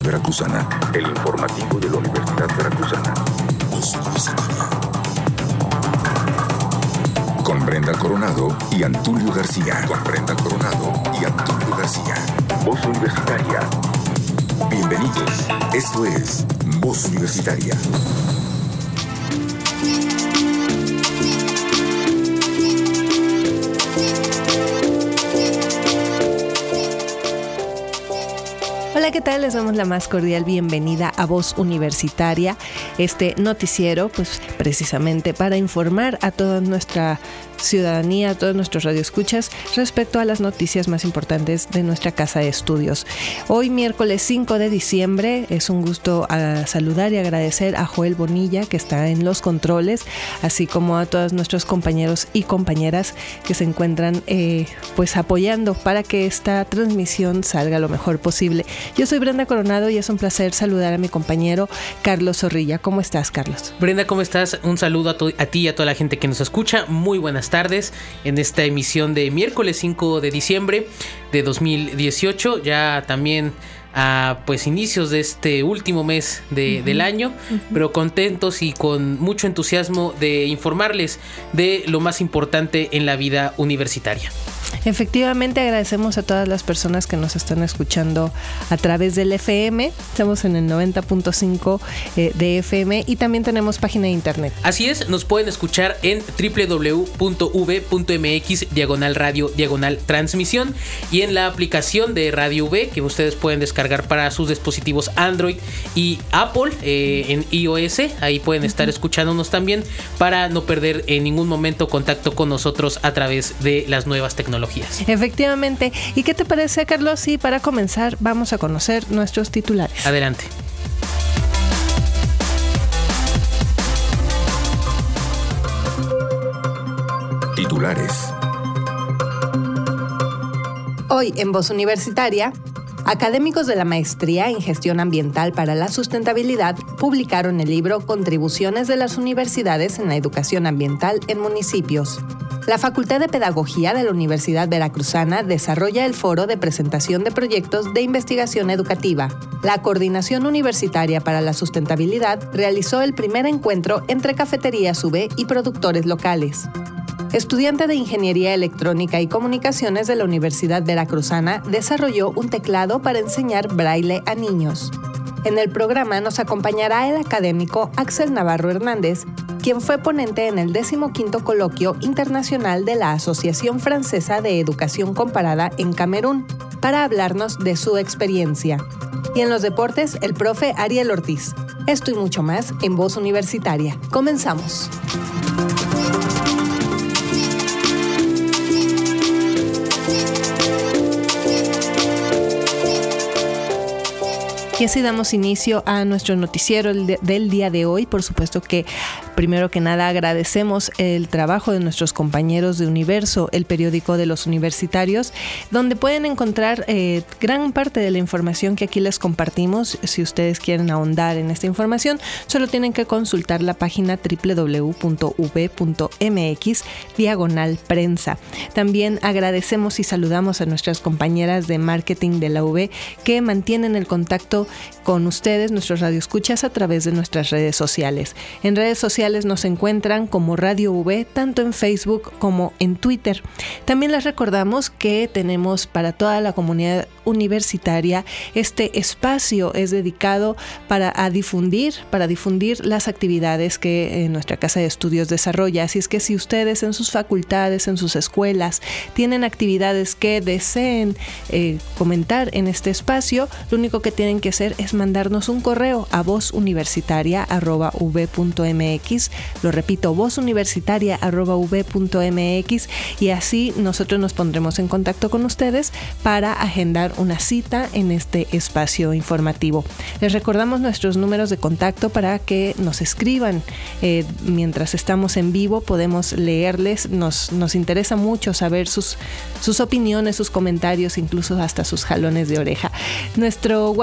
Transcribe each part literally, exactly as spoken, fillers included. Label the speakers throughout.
Speaker 1: Veracruzana.
Speaker 2: El informativo de la Universidad Veracruzana.
Speaker 1: Voz Universitaria. Con Brenda Coronado y Antulio García. Con Brenda Coronado y Antulio García.
Speaker 2: Voz Universitaria.
Speaker 1: Bienvenidos. Esto es Voz Universitaria.
Speaker 3: Hola, ¿qué tal? Les damos la más cordial bienvenida a Voz Universitaria, este noticiero, pues precisamente para informar a toda nuestra ciudadanía, a todos nuestros radioescuchas respecto a las noticias más importantes de nuestra casa de estudios. Hoy, miércoles cinco de diciembre, es un gusto a saludar y agradecer a Joel Bonilla, que está en los controles, así como a todos nuestros compañeros y compañeras que se encuentran eh, pues apoyando para que esta transmisión salga lo mejor posible. Yo soy Brenda Coronado y es un placer saludar a mi compañero Carlos Zorrilla. ¿Cómo estás, Carlos?
Speaker 4: Brenda, ¿cómo estás? Un saludo a, to- a ti y a toda la gente que nos escucha. Muy buenas tardes en esta emisión de miércoles cinco de diciembre de dos mil dieciocho. Ya también a pues inicios de este último mes de, uh-huh. del año, uh-huh. pero contentos y con mucho entusiasmo de informarles de lo más importante en la vida universitaria.
Speaker 3: Efectivamente, agradecemos a todas las personas que nos están escuchando a través del F M. Estamos en el noventa punto cinco eh, de F M y también tenemos página de internet.
Speaker 4: Así es, nos pueden escuchar en doble u doble u doble u punto v punto m x diagonal radio diagonal transmisión y en la aplicación de Radio V que ustedes pueden descargar para sus dispositivos Android y Apple eh, en iOS. Ahí pueden estar uh-huh. escuchándonos también para no perder en ningún momento contacto con nosotros a través de las nuevas tecnologías.
Speaker 3: Efectivamente. ¿Y qué te parece, Carlos? Sí, para comenzar vamos a conocer nuestros titulares.
Speaker 4: Adelante.
Speaker 1: Titulares.
Speaker 3: Hoy en Voz Universitaria, académicos de la Maestría en Gestión Ambiental para la Sustentabilidad publicaron el libro Contribuciones de las Universidades en la Educación Ambiental en Municipios. La Facultad de Pedagogía de la Universidad Veracruzana desarrolla el foro de presentación de proyectos de investigación educativa. La Coordinación Universitaria para la Sustentabilidad realizó el primer encuentro entre Cafeterías U V y productores locales. Estudiante de Ingeniería Electrónica y Comunicaciones de la Universidad Veracruzana desarrolló un teclado para enseñar braille a niños. En el programa nos acompañará el académico Axel Navarro Hernández, quien fue ponente en el decimoquinto Coloquio Internacional de la Asociación Francesa de Educación Comparada en Camerún, para hablarnos de su experiencia. Y en los deportes, el profe Ariel Ortiz. Esto y mucho más en Voz Universitaria. Comenzamos. Y así damos inicio a nuestro noticiero del día de hoy. Por supuesto que primero que nada agradecemos el trabajo de nuestros compañeros de Universo, el periódico de los universitarios, donde pueden encontrar eh, gran parte de la información que aquí les compartimos. Si ustedes quieren ahondar en esta información, solo tienen que consultar la página doble u doble u doble u punto v punto m x diagonal prensa. También agradecemos y saludamos a nuestras compañeras de marketing de la U V que mantienen el contacto con ustedes, nuestros radioescuchas, a través de nuestras redes sociales. En redes sociales nos encuentran como Radio U V, tanto en Facebook como en Twitter. También les recordamos que tenemos para toda la comunidad universitaria este espacio es dedicado para a difundir, para difundir las actividades que eh, nuestra casa de estudios desarrolla. Así es que si ustedes en sus facultades, en sus escuelas, tienen actividades que deseen eh, comentar en este espacio, lo único que tienen que hacer es mandarnos un correo a vozuniversitaria arroba u v punto m x. Lo repito, vozuniversitaria arroba u v punto m x, y así nosotros nos pondremos en contacto con ustedes para agendar una cita en este espacio informativo. Les recordamos nuestros números de contacto para que nos escriban eh, mientras estamos en vivo. Podemos leerles, nos, nos interesa mucho saber sus, sus opiniones, sus comentarios, incluso hasta sus jalones de oreja. Nuestro WhatsApp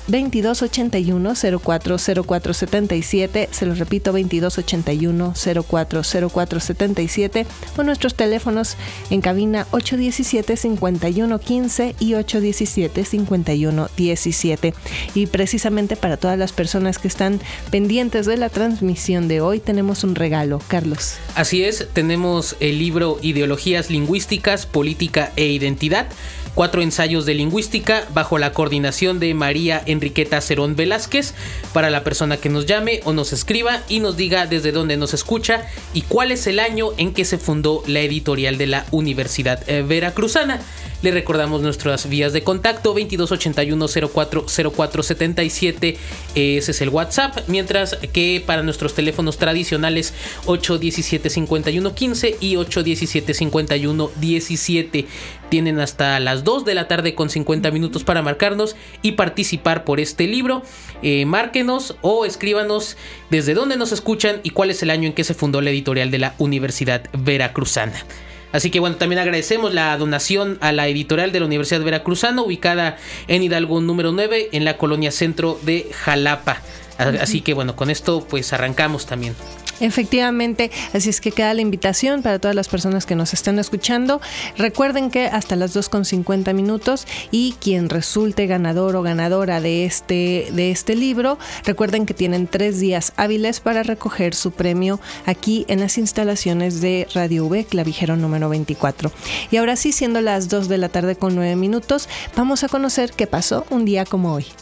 Speaker 3: veintidós ochenta y uno, cero cuatro cero cuatro setenta y siete, se los repito, veintidós ochenta y uno, cero cuatro cero cuatro setenta y siete, o nuestros teléfonos en cabina ocho diecisiete, cincuenta y uno quince y ocho diecisiete, cincuenta y uno diecisiete. Y precisamente para todas las personas que están pendientes de la transmisión de hoy, tenemos un regalo, Carlos.
Speaker 4: Así es, tenemos el libro Ideologías Lingüísticas, Política e Identidad, cuatro ensayos de lingüística bajo la coordinación de María Enriqueta Cerón Velázquez, para la persona que nos llame o nos escriba y nos diga desde dónde nos escucha y cuál es el año en que se fundó la editorial de la Universidad Veracruzana. Le recordamos nuestras vías de contacto: veintidós ochenta y uno, cero cuatro cero cuatro setenta y siete, ese es el WhatsApp, mientras que para nuestros teléfonos tradicionales ocho diecisiete, cincuenta y uno quince y ocho diecisiete, cincuenta y uno diecisiete. Tienen hasta las dos de la tarde con cincuenta minutos para marcarnos y participar por este libro. Eh, márquenos o escríbanos desde dónde nos escuchan y cuál es el año en que se fundó la editorial de la Universidad Veracruzana. Así que bueno, también agradecemos la donación a la editorial de la Universidad Veracruzana, ubicada en Hidalgo número nueve, en la colonia centro de Jalapa. Así que bueno, con esto pues arrancamos también.
Speaker 3: Efectivamente, así es que queda la invitación para todas las personas que nos están escuchando. Recuerden que hasta las dos con cincuenta minutos, y quien resulte ganador o ganadora de este, de este libro, recuerden que tienen tres días hábiles para recoger su premio aquí en las instalaciones de Radio V, Clavijero número veinticuatro. Y ahora sí, siendo las dos de la tarde con nueve minutos, vamos a conocer qué pasó un día como hoy.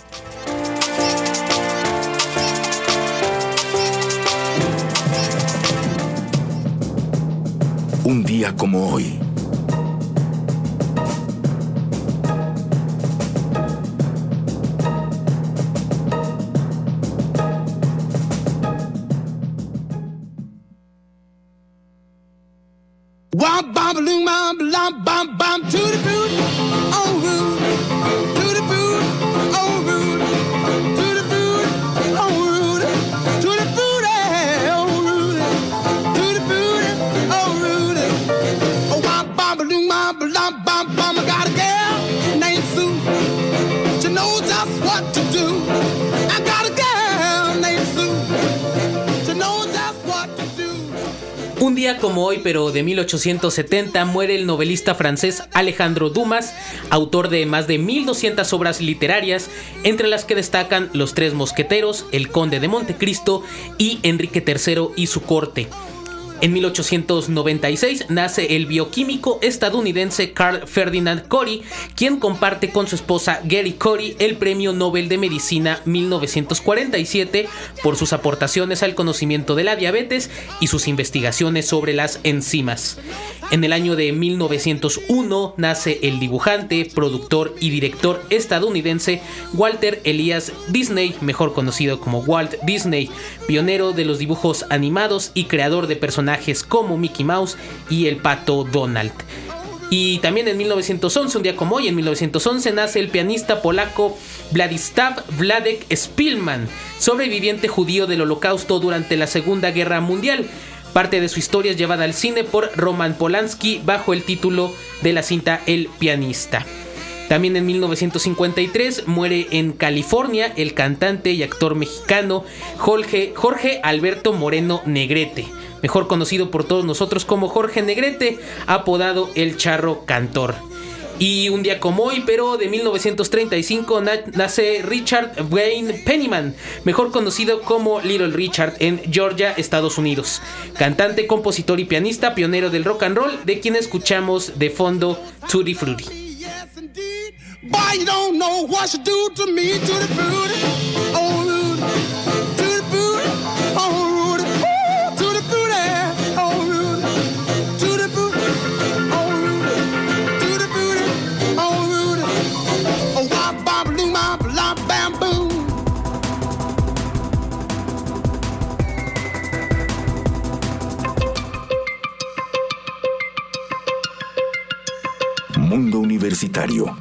Speaker 1: Un día como hoy.
Speaker 5: Wop bop loom bop lop bop bop to the boot, oh rude, to the boot, oh rude, to the boot, oh rude, to the boot, oh rude, to the boot, oh rude. Oh wop bop loom bop lop bop bop. I got a girl named Sue. She knows just what to do. I got a girl named Sue. She knows just what to do.
Speaker 4: Un día como hoy, pero de mil ochocientos setenta, muere el novelista francés Alejandro Dumas, autor de más de mil doscientas obras literarias, entre las que destacan Los Tres Mosqueteros, El Conde de Montecristo y Enrique tercero y su corte. En mil ochocientos noventa y seis nace el bioquímico estadounidense Carl Ferdinand Cori, quien comparte con su esposa Geri Cori el Premio Nobel de Medicina mil novecientos cuarenta y siete por sus aportaciones al conocimiento de la diabetes y sus investigaciones sobre las enzimas. En el año de mil novecientos uno nace el dibujante, productor y director estadounidense Walter Elias Disney, mejor conocido como Walt Disney, pionero de los dibujos animados y creador de personajes como Mickey Mouse y el Pato Donald. Y también en mil novecientos once, un día como hoy, en mil novecientos once, nace el pianista polaco Władysław Wladek Szpilman, sobreviviente judío del Holocausto durante la Segunda Guerra Mundial. Parte de su historia es llevada al cine por Roman Polanski bajo el título de la cinta El pianista. También en mil novecientos cincuenta y tres muere en California el cantante y actor mexicano Jorge, Jorge Alberto Moreno Negrete, mejor conocido por todos nosotros como Jorge Negrete, apodado El Charro Cantor. Y un día como hoy, pero de mil novecientos treinta y cinco, na- nace Richard Wayne Penniman, mejor conocido como Little Richard, en Georgia, Estados Unidos. Cantante, compositor y pianista, pionero del rock and roll, de quien escuchamos de fondo Tutti Frutti.
Speaker 5: Boy, you don't know what you do to me, to the booty, oh rude, to the booty, oh rude, ooh, to the booty, oh rude, to the booty, oh rude, to the booty, oh rude, oh wop bop loom bop lop bamboo.
Speaker 1: Mundo Universitario.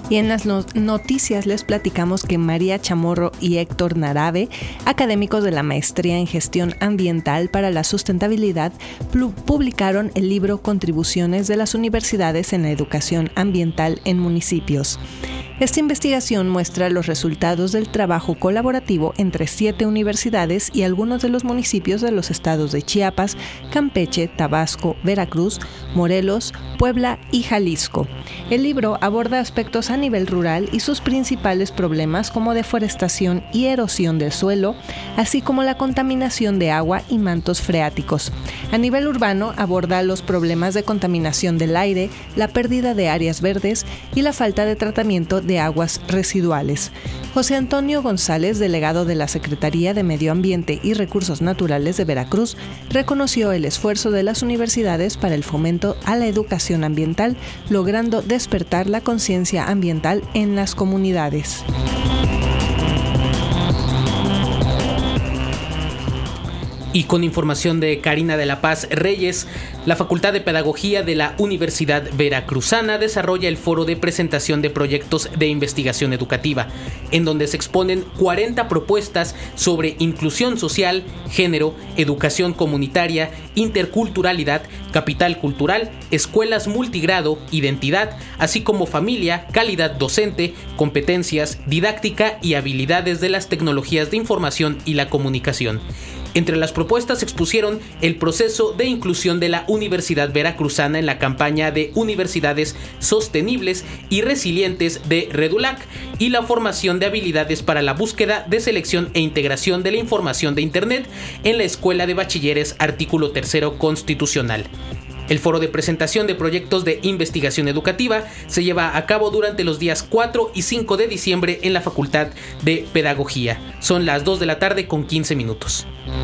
Speaker 3: Y en las no- noticias les platicamos que María Chamorro y Héctor Narabe, académicos de la Maestría en Gestión Ambiental para la Sustentabilidad, plu- publicaron el libro Contribuciones de las Universidades en la Educación Ambiental en Municipios. Esta investigación muestra los resultados del trabajo colaborativo entre siete universidades y algunos de los municipios de los estados de Chiapas, Campeche, Tabasco, Veracruz, Morelos, Puebla y Jalisco. El libro aborda aspectos a nivel rural y sus principales problemas como deforestación y erosión del suelo, así como la contaminación de agua y mantos freáticos. A nivel urbano aborda los problemas de contaminación del aire, la pérdida de áreas verdes y la falta de tratamiento de aguas residuales. José Antonio González, delegado de la Secretaría de Medio Ambiente y Recursos Naturales de Veracruz, reconoció el esfuerzo de las universidades para el fomento a la educación ambiental, logrando despertar la conciencia ambiental en las comunidades.
Speaker 4: Y con información de Karina de la Paz Reyes, la Facultad de Pedagogía de la Universidad Veracruzana desarrolla el foro de presentación de proyectos de investigación educativa, en donde se exponen cuarenta propuestas sobre inclusión social, género, educación comunitaria, interculturalidad, capital cultural, escuelas multigrado, identidad, así como familia, calidad docente, competencias, didáctica y habilidades de las tecnologías de información y la comunicación. Entre las propuestas se expusieron el proceso de inclusión de la Universidad Veracruzana en la campaña de Universidades Sostenibles y Resilientes de REDULAC y la formación de habilidades para la búsqueda de selección e integración de la información de Internet en la Escuela de Bachilleres Artículo tercero Constitucional. El foro de presentación de proyectos de investigación educativa se lleva a cabo durante los días cuatro y cinco de diciembre en la Facultad de Pedagogía. Son las dos de la tarde con quince minutos.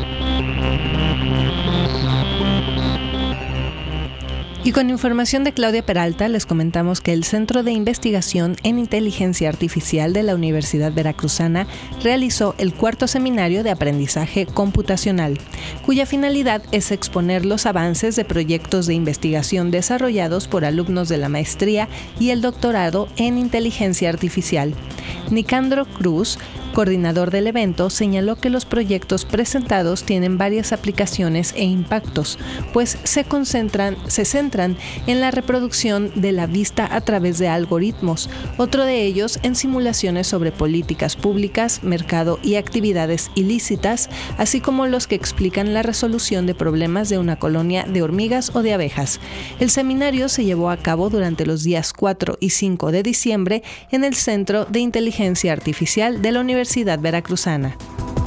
Speaker 3: Y con información de Claudia Peralta, les comentamos que el Centro de Investigación en Inteligencia Artificial de la Universidad Veracruzana realizó el cuarto seminario de aprendizaje computacional, cuya finalidad es exponer los avances de proyectos de investigación desarrollados por alumnos de la maestría y el doctorado en inteligencia artificial. Nicandro Cruz, coordinador del evento, señaló que los proyectos presentados tienen varias aplicaciones e impactos, pues se concentran, se centran en la reproducción de la vista a través de algoritmos, otro de ellos en simulaciones sobre políticas públicas, mercado y actividades ilícitas, así como los que explican la resolución de problemas de una colonia de hormigas o de abejas. El seminario se llevó a cabo durante los días cuatro y cinco de diciembre en el Centro de Inteligencia Artificial de la Universidad Universidad Veracruzana.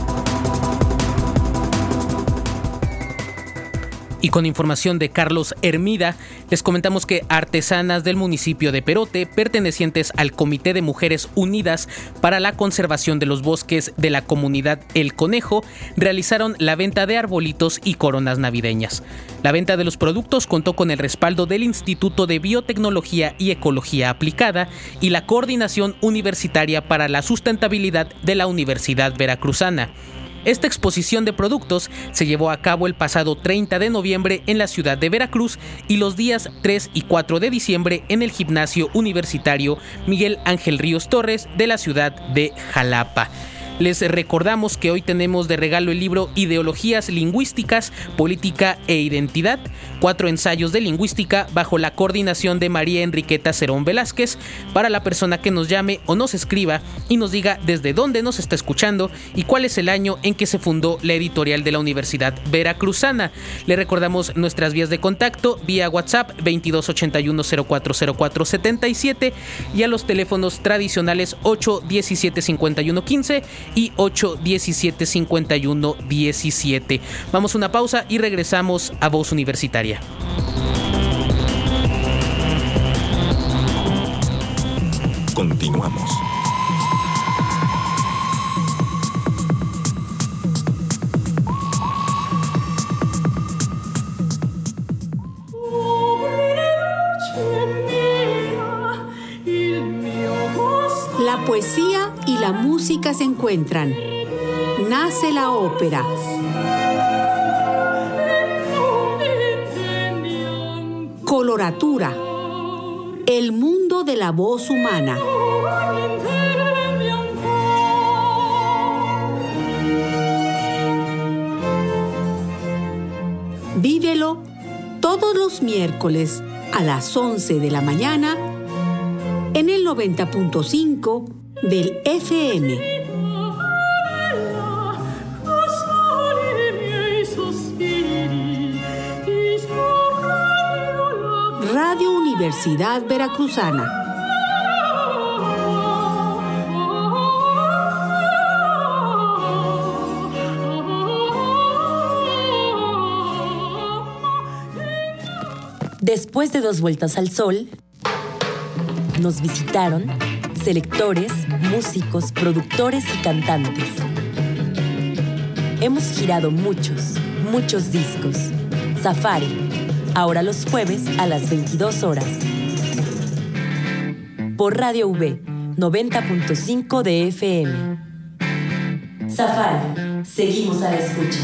Speaker 4: Y con información de Carlos Hermida, les comentamos que artesanas del municipio de Perote, pertenecientes al Comité de Mujeres Unidas para la Conservación de los Bosques de la Comunidad El Conejo, realizaron la venta de arbolitos y coronas navideñas. La venta de los productos contó con el respaldo del Instituto de Biotecnología y Ecología Aplicada y la Coordinación Universitaria para la Sustentabilidad de la Universidad Veracruzana. Esta exposición de productos se llevó a cabo el pasado treinta de noviembre en la ciudad de Veracruz y los días tres y cuatro de diciembre en el Gimnasio Universitario Miguel Ángel Ríos Torres de la ciudad de Jalapa. Les recordamos que hoy tenemos de regalo el libro Ideologías Lingüísticas, Política e Identidad, cuatro ensayos de lingüística bajo la coordinación de María Enriqueta Cerón Velázquez, para la persona que nos llame o nos escriba y nos diga desde dónde nos está escuchando y cuál es el año en que se fundó la editorial de la Universidad Veracruzana. Le recordamos nuestras vías de contacto vía WhatsApp veintidós ochenta y uno cero cuatro cero cuatro setenta y siete y a los teléfonos tradicionales ocho diecisiete cincuenta y uno quince y ocho diecisiete cincuenta y uno diecisiete. Vamos a una pausa y regresamos a Voz Universitaria.
Speaker 1: Continuamos.
Speaker 6: La poesía y la música se encuentran. Nace la ópera. Coloratura. El mundo de la voz humana. Vívelo todos los miércoles a las once de la mañana en el noventa punto cinco del F M. Radio Universidad Veracruzana.
Speaker 7: Después de dos vueltas al sol, nos visitaron selectores, músicos, productores y cantantes. Hemos girado muchos, muchos discos. Safari, ahora los jueves a las veintidós horas. Por Radio V, noventa punto cinco de F M. Safari, seguimos a la escucha.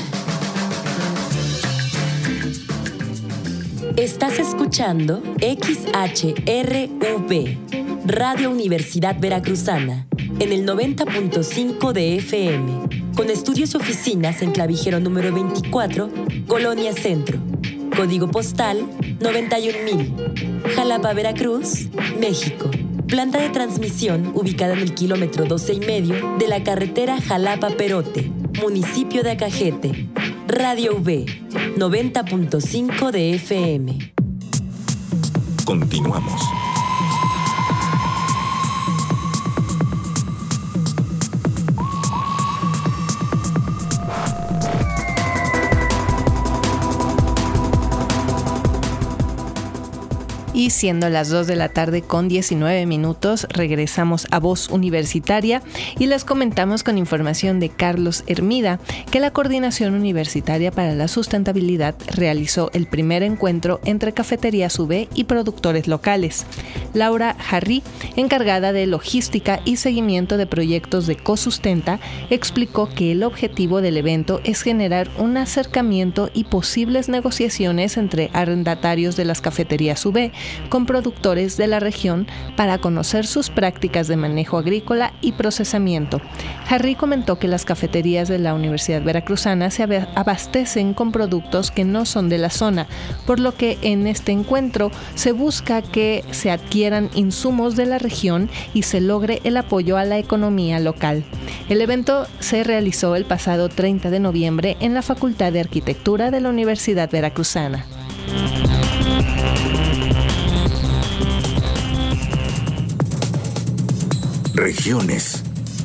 Speaker 7: Estás escuchando X H R V, Radio Universidad Veracruzana, en el noventa punto cinco de F M, con estudios y oficinas en Clavijero número veinticuatro, Colonia Centro. Código postal noventa y un mil, Jalapa, Veracruz, México. Planta de transmisión ubicada en el kilómetro doce y medio de la carretera Jalapa-Perote, municipio de Acajete. Radio V, noventa punto cinco de F M.
Speaker 1: Continuamos.
Speaker 3: Y siendo las dos de la tarde con diecinueve minutos, regresamos a Voz Universitaria y les comentamos con información de Carlos Hermida que la Coordinación Universitaria para la Sustentabilidad realizó el primer encuentro entre Cafeterías U V y productores locales. Laura Jarrí, encargada de logística y seguimiento de proyectos de Cosustenta, explicó que el objetivo del evento es generar un acercamiento y posibles negociaciones entre arrendatarios de las cafeterías U V con productores de la región para conocer sus prácticas de manejo agrícola y procesamiento. Jarrí comentó que las cafeterías de la Universidad Veracruzana se abastecen con productos que no son de la zona, por lo que en este encuentro se busca que se adquieran insumos de la región y se logre el apoyo a la economía local. El evento se realizó el pasado treinta de noviembre en la Facultad de Arquitectura de la Universidad Veracruzana.
Speaker 1: Regiones.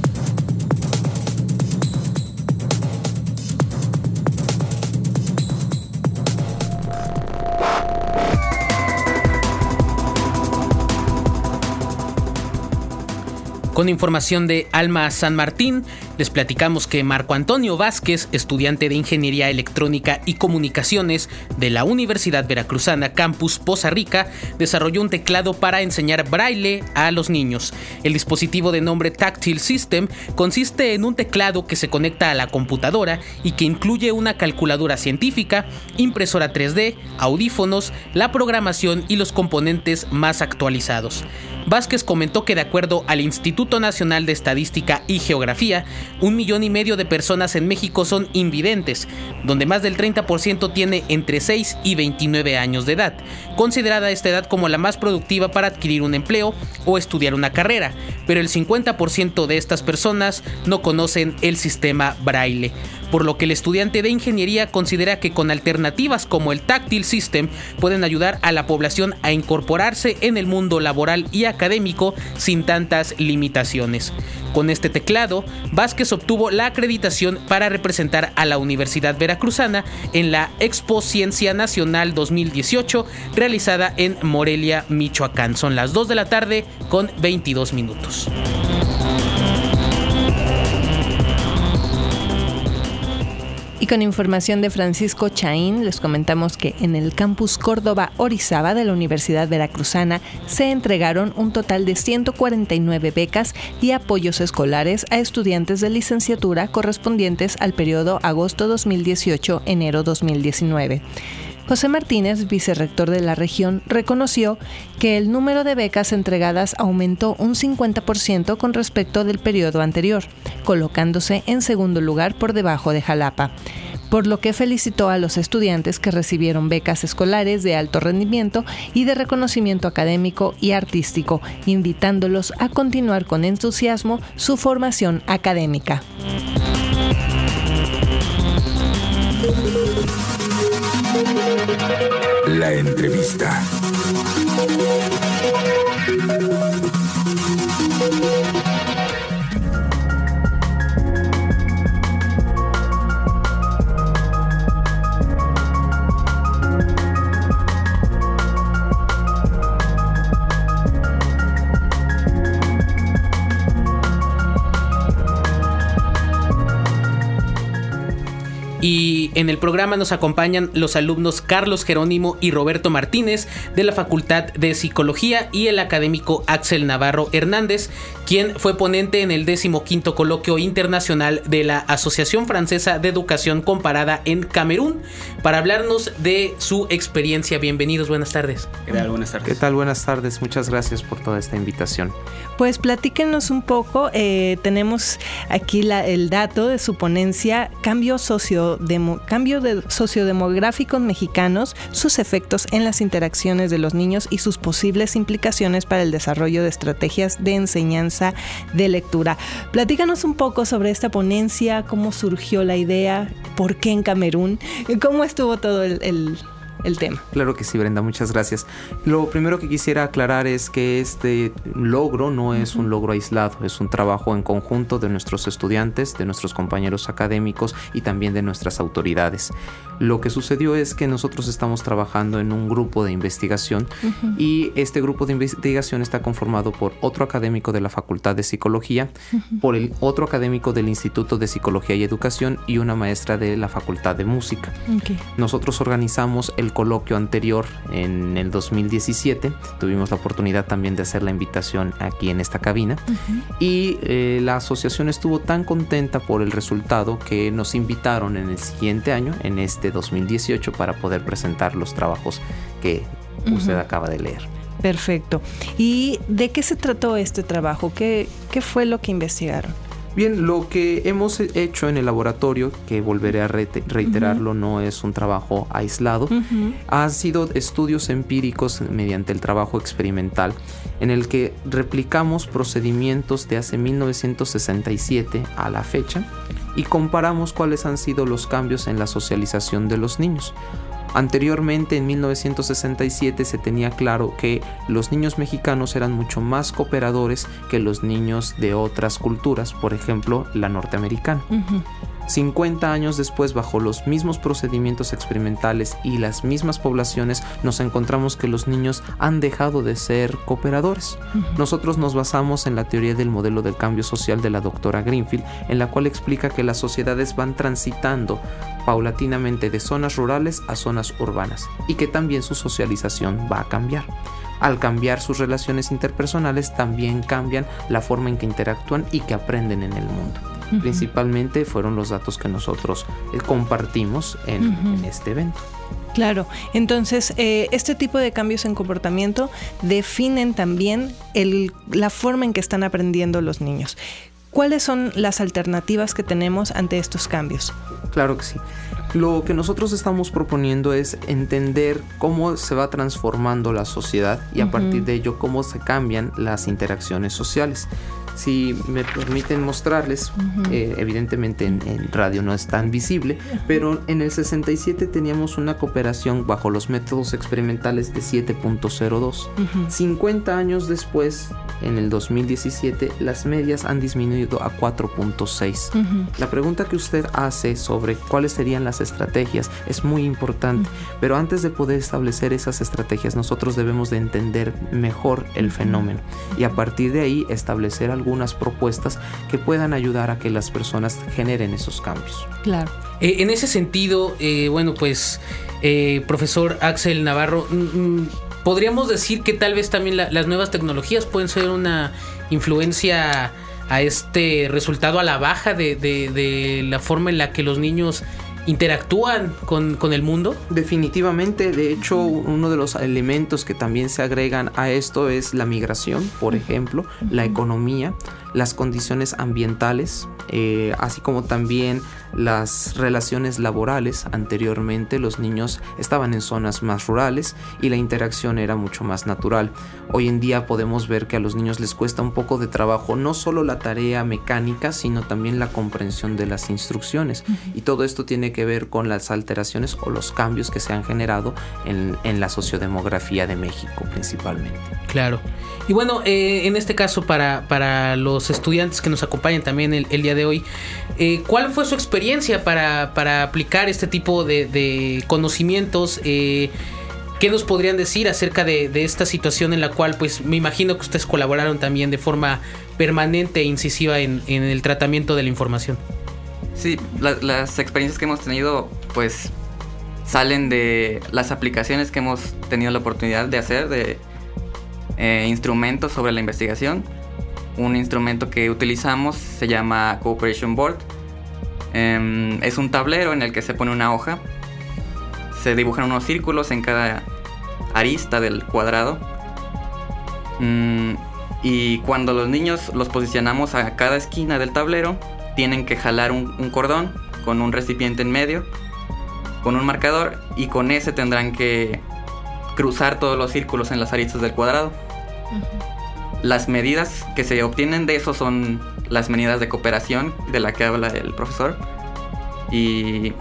Speaker 4: Con información de Alma San Martín, les platicamos que Marco Antonio Vázquez, estudiante de Ingeniería Electrónica y Comunicaciones de la Universidad Veracruzana Campus Poza Rica, desarrolló un teclado para enseñar braille a los niños. El dispositivo de nombre Tactile System consiste en un teclado que se conecta a la computadora y que incluye una calculadora científica, impresora tres D, audífonos, la programación y los componentes más actualizados. Vázquez comentó que de acuerdo al Instituto Nacional de Estadística y Geografía, un millón y medio de personas en México son invidentes, donde más del treinta por ciento tiene entre seis y veintinueve años de edad, considerada esta edad como la más productiva para adquirir un empleo o estudiar una carrera, pero el cincuenta por ciento de estas personas no conocen el sistema braille, por lo que el estudiante de ingeniería considera que con alternativas como el Tactile System pueden ayudar a la población a incorporarse en el mundo laboral y académico sin tantas limitaciones. Con este teclado, Vázquez obtuvo la acreditación para representar a la Universidad Veracruzana en la Expo Ciencia Nacional dos mil dieciocho, realizada en Morelia, Michoacán. Son las dos de la tarde con veintidós minutos.
Speaker 3: Y con información de Francisco Chaín, les comentamos que en el campus Córdoba Orizaba de la Universidad Veracruzana se entregaron un total de ciento cuarenta y nueve becas y apoyos escolares a estudiantes de licenciatura correspondientes al periodo agosto dos mil dieciocho-enero dos mil diecinueve. José Martínez, vicerrector de la región, reconoció que el número de becas entregadas aumentó un cincuenta por ciento con respecto del periodo anterior, colocándose en segundo lugar por debajo de Jalapa, por lo que felicitó a los estudiantes que recibieron becas escolares de alto rendimiento y de reconocimiento académico y artístico, invitándolos a continuar con entusiasmo su formación académica.
Speaker 1: La entrevista.
Speaker 4: Y en el programa nos acompañan los alumnos Carlos Jerónimo y Roberto Martínez de la Facultad de Psicología y el académico Axel Navarro Hernández, quien fue ponente en el decimoquinto Coloquio Internacional de la Asociación Francesa de Educación Comparada en Camerún, para hablarnos de su experiencia. Bienvenidos, buenas tardes.
Speaker 8: ¿Qué tal? Buenas tardes.
Speaker 9: ¿Qué tal? Buenas tardes. Muchas gracias por toda esta invitación.
Speaker 3: Pues platíquenos un poco. Eh, tenemos aquí la, el dato de su ponencia, Cambio socio Demo, cambio de sociodemográficos mexicanos, sus efectos en las interacciones de los niños y sus posibles implicaciones para el desarrollo de estrategias de enseñanza de lectura. Platícanos un poco sobre esta ponencia, cómo surgió la idea, por qué en Camerún, cómo estuvo todo el, el el tema.
Speaker 9: Claro que sí, Brenda, muchas gracias. Lo primero que quisiera aclarar es que este logro no es un logro aislado, es un trabajo en conjunto de nuestros estudiantes, de nuestros compañeros académicos y también de nuestras autoridades. Lo que sucedió es que nosotros estamos trabajando en un grupo de investigación uh-huh. y este grupo de investigación está conformado por otro académico de la Facultad de Psicología, uh-huh. por el otro académico del Instituto de Psicología y Educación y una maestra de la Facultad de Música. Okay. Nosotros organizamos el coloquio anterior en el dos mil diecisiete, tuvimos la oportunidad también de hacer la invitación aquí en esta cabina uh-huh. y eh, la asociación estuvo tan contenta por el resultado que nos invitaron en el siguiente año, en este dos mil dieciocho, para poder presentar los trabajos que uh-huh. usted acaba de leer.
Speaker 3: Perfecto. ¿Y de qué se trató este trabajo? ¿Qué, qué fue lo que investigaron?
Speaker 9: Bien, lo que hemos hecho en el laboratorio, que volveré a re- reiterarlo, uh-huh. no es un trabajo aislado, uh-huh. han sido estudios empíricos mediante el trabajo experimental, en el que replicamos procedimientos de hace mil novecientos sesenta y siete a la fecha y comparamos cuáles han sido los cambios en la socialización de los niños. Anteriormente, en mil novecientos sesenta y siete, se tenía claro que los niños mexicanos eran mucho más cooperadores que los niños de otras culturas, por ejemplo, la norteamericana. Uh-huh. cincuenta años después, bajo los mismos procedimientos experimentales y las mismas poblaciones, nos encontramos que los niños han dejado de ser cooperadores. Uh-huh. Nosotros nos basamos en la teoría del modelo del cambio social de la doctora Greenfield, en la cual explica que las sociedades van transitando paulatinamente de zonas rurales a zonas urbanas y que también su socialización va a cambiar. Al cambiar sus relaciones interpersonales, también cambian la forma en que interactúan y que aprenden en el mundo. Uh-huh. Principalmente fueron los datos que nosotros eh, compartimos en, uh-huh. en este evento.
Speaker 3: Claro, entonces eh, este tipo de cambios en comportamiento definen también el, la forma en que están aprendiendo los niños. ¿Cuáles son las alternativas que tenemos ante estos cambios?
Speaker 9: Claro que sí. Lo que nosotros estamos proponiendo es entender cómo se va transformando la sociedad y a uh-huh. partir de ello cómo se cambian las interacciones sociales. Si me permiten mostrarles, uh-huh. eh, evidentemente en, en radio no es tan visible, uh-huh. pero en el sesenta y siete teníamos una cooperación bajo los métodos experimentales de siete punto cero dos. Uh-huh. cincuenta años después, en el dos mil diecisiete, las medias han disminuido a cuatro punto seis. Uh-huh. La pregunta que usted hace sobre cuáles serían las estrategias es muy importante, uh-huh. pero antes de poder establecer esas estrategias, nosotros debemos de entender mejor el uh-huh. fenómeno y a partir de ahí establecer algún algunas propuestas que puedan ayudar a que las personas generen esos cambios.
Speaker 3: Claro.
Speaker 4: Eh, en ese sentido, eh, bueno, pues, eh, profesor Axel Navarro, mm, podríamos decir que tal vez también la, las nuevas tecnologías pueden ser una influencia a este resultado a la baja de, de, de la forma en la que los niños interactúan con, con el mundo.
Speaker 9: Definitivamente, de hecho, uno de los elementos que también se agregan a esto es la migración, por ejemplo, la economía, las condiciones ambientales, eh, así como también las relaciones laborales. Anteriormente los niños estaban en zonas más rurales y la interacción era mucho más natural. Hoy en día podemos ver que a los niños les cuesta un poco de trabajo no solo la tarea mecánica, sino también la comprensión de las instrucciones. Uh-huh. Y todo esto tiene que ver con las alteraciones o los cambios que se han generado en, en la sociodemografía de México principalmente.
Speaker 4: Claro. Y bueno, eh, en este caso para, para los estudiantes que nos acompañan también el, el día de hoy, eh, ¿cuál fue su experiencia para, para aplicar este tipo de, de conocimientos? Eh, ¿Qué nos podrían decir acerca de, de esta situación en la cual, pues, me imagino que ustedes colaboraron también de forma permanente e incisiva en, en el tratamiento de la información?
Speaker 8: Sí, la, las experiencias que hemos tenido, pues, salen de las aplicaciones que hemos tenido la oportunidad de hacer, de eh, instrumentos sobre la investigación. Un instrumento que utilizamos se llama Cooperation Board. Eh, es un tablero en el que se pone una hoja. Se dibujan unos círculos en cada arista del cuadrado. Mm, y cuando los niños los posicionamos a cada esquina del tablero, tienen que jalar un, un cordón con un recipiente en medio, con un marcador, y con ese tendrán que cruzar todos los círculos en las aristas del cuadrado. Uh-huh. Las medidas que se obtienen de eso son las medidas de cooperación de la que habla el profesor. Y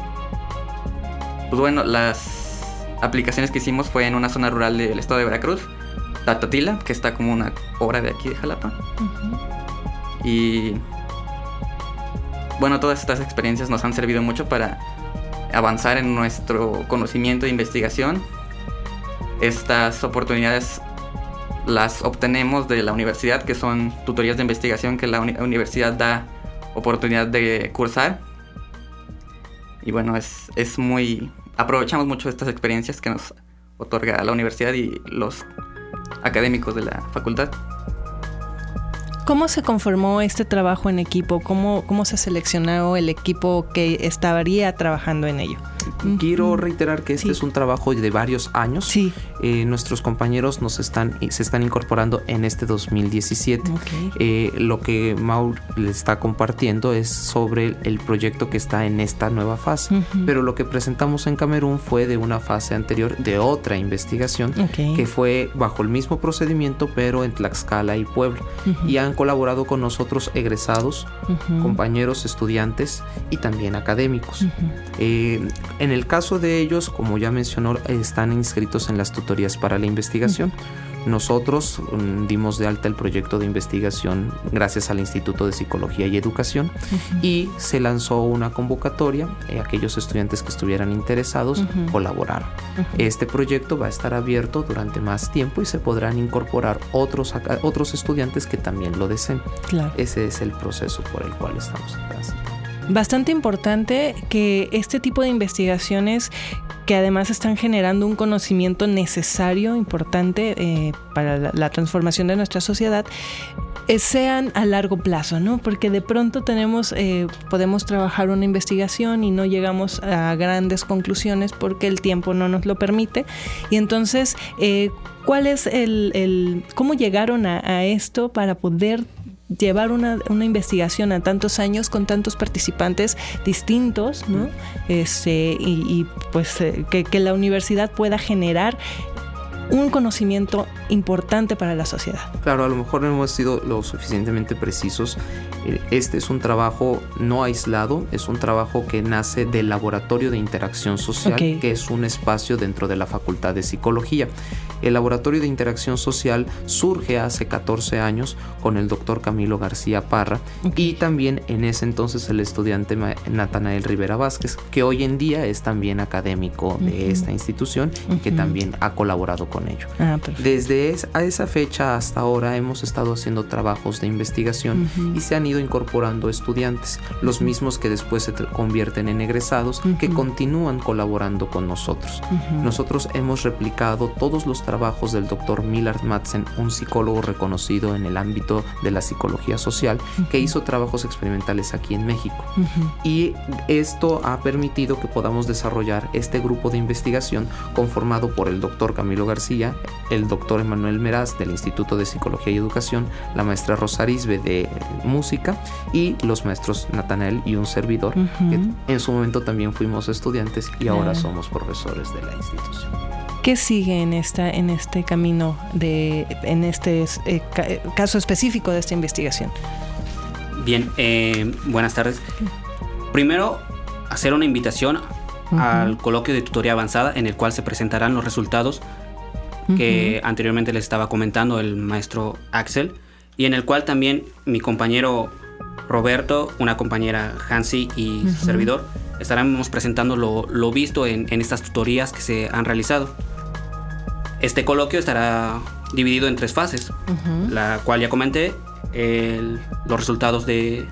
Speaker 8: pues bueno, las aplicaciones que hicimos fue en una zona rural del estado de Veracruz, Tatatila, que está como una hora de aquí de Jalapa. Uh-huh. Y bueno, todas estas experiencias nos han servido mucho para avanzar en nuestro conocimiento de investigación. Estas oportunidades las obtenemos de la universidad, que son tutorías de investigación que la uni- universidad da oportunidad de cursar. Y bueno, es, es muy... aprovechamos mucho estas experiencias que nos otorga la universidad y los académicos de la facultad.
Speaker 3: ¿Cómo se conformó este trabajo en equipo? ¿Cómo, cómo se seleccionó el equipo que estaría trabajando en ello?
Speaker 9: Quiero reiterar que este
Speaker 3: sí.
Speaker 9: es un trabajo de varios años.
Speaker 3: Sí.
Speaker 9: Eh, nuestros compañeros nos están, se están incorporando en este dos mil diecisiete. Okay. Eh, lo que Maur les está compartiendo es sobre el, el proyecto que está en esta nueva fase. Uh-huh. Pero lo que presentamos en Camerún fue de una fase anterior de otra investigación, okay, que fue bajo el mismo procedimiento, pero en Tlaxcala y Puebla. Uh-huh. Y han colaborado con nosotros egresados, uh-huh, compañeros, estudiantes y también académicos. Uh-huh. Eh, en el caso de ellos, como ya mencionó, están inscritos en las tutorías para la investigación. Uh-huh. Nosotros um, dimos de alta el proyecto de investigación gracias al Instituto de Psicología y Educación, uh-huh, y se lanzó una convocatoria. Eh, aquellos estudiantes que estuvieran interesados, uh-huh, colaboraron. Uh-huh. Este proyecto va a estar abierto durante más tiempo y se podrán incorporar otros, otros estudiantes que también lo deseen. Claro. Ese es el proceso por el cual estamos transitando.
Speaker 3: Bastante importante que este tipo de investigaciones, que además están generando un conocimiento necesario, importante eh, para la, la transformación de nuestra sociedad, eh, sean a largo plazo, ¿no? Porque de pronto tenemos, eh, podemos trabajar una investigación y no llegamos a grandes conclusiones porque el tiempo no nos lo permite. Y entonces, eh, ¿cuál es el, el cómo llegaron a, a esto para poder llevar una, una investigación a tantos años con tantos participantes distintos, ¿no? Este, y, y pues eh, que, que la universidad pueda generar un conocimiento importante para la sociedad?
Speaker 9: Claro, a lo mejor no hemos sido lo suficientemente precisos. Este es un trabajo no aislado, es un trabajo que nace del Laboratorio de Interacción Social, okay, que es un espacio dentro de la Facultad de Psicología. El Laboratorio de Interacción Social surge hace catorce años con el doctor Camilo García Parra, okay, y también en ese entonces el estudiante Natanael Rivera Vázquez, que hoy en día es también académico, uh-huh, de esta institución, uh-huh, y que también ha colaborado con con ello.
Speaker 3: Ah, perfecto.
Speaker 9: Desde es, a esa fecha hasta ahora hemos estado haciendo trabajos de investigación uh-huh. y se han ido incorporando estudiantes, los mismos que después se convierten en egresados, uh-huh. que continúan colaborando con nosotros. Uh-huh. Nosotros hemos replicado todos los trabajos del doctor Millard Madsen, un psicólogo reconocido en el ámbito de la psicología social, uh-huh. que hizo trabajos experimentales aquí en México. Uh-huh. Y esto ha permitido que podamos desarrollar este grupo de investigación conformado por el doctor Camilo García, el doctor Emanuel Meraz del Instituto de Psicología y Educación, la maestra Rosa Arisbe de Música y los maestros Natanael y un servidor, uh-huh. que en su momento también fuimos estudiantes y ahora uh-huh. somos profesores de la institución.
Speaker 3: ¿Qué sigue en esta en este camino de en este eh, ca- caso específico de esta investigación?
Speaker 10: Bien, eh, buenas tardes. Primero, hacer una invitación uh-huh. al coloquio de tutoría avanzada en el cual se presentarán los resultados uh-huh. que anteriormente les estaba comentando el maestro Axel, y en el cual también mi compañero Roberto, una compañera Hansi y uh-huh. servidor estaremos presentando lo, lo visto en, en estas tutorías que se han realizado. Este coloquio estará dividido en tres fases, uh-huh. la cual ya comenté, el, los resultados de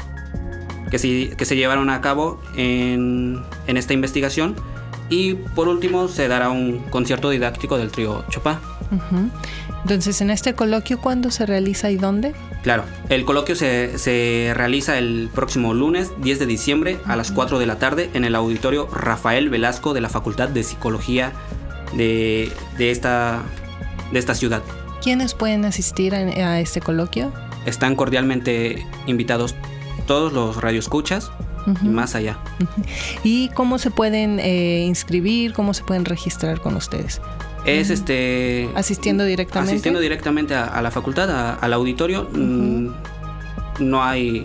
Speaker 10: que se, que se llevaron a cabo en, en esta investigación, y por último se dará un concierto didáctico del trío Chopin.
Speaker 3: Uh-huh. Entonces, en este coloquio, ¿cuándo se realiza y dónde?
Speaker 10: Claro, el coloquio se, se realiza el próximo lunes diez de diciembre a las cuatro de la tarde en el auditorio Rafael Velasco de la Facultad de Psicología de, de, esta, de esta ciudad.
Speaker 3: ¿Quiénes pueden asistir a, a este coloquio?
Speaker 10: Están cordialmente invitados todos los radioescuchas uh-huh. y más allá.
Speaker 3: Uh-huh. ¿Y cómo se pueden eh, inscribir? ¿Cómo se pueden registrar con ustedes?
Speaker 10: Es este
Speaker 3: asistiendo directamente
Speaker 10: asistiendo directamente a, a la facultad, a, al auditorio. Uh-huh. mm, no hay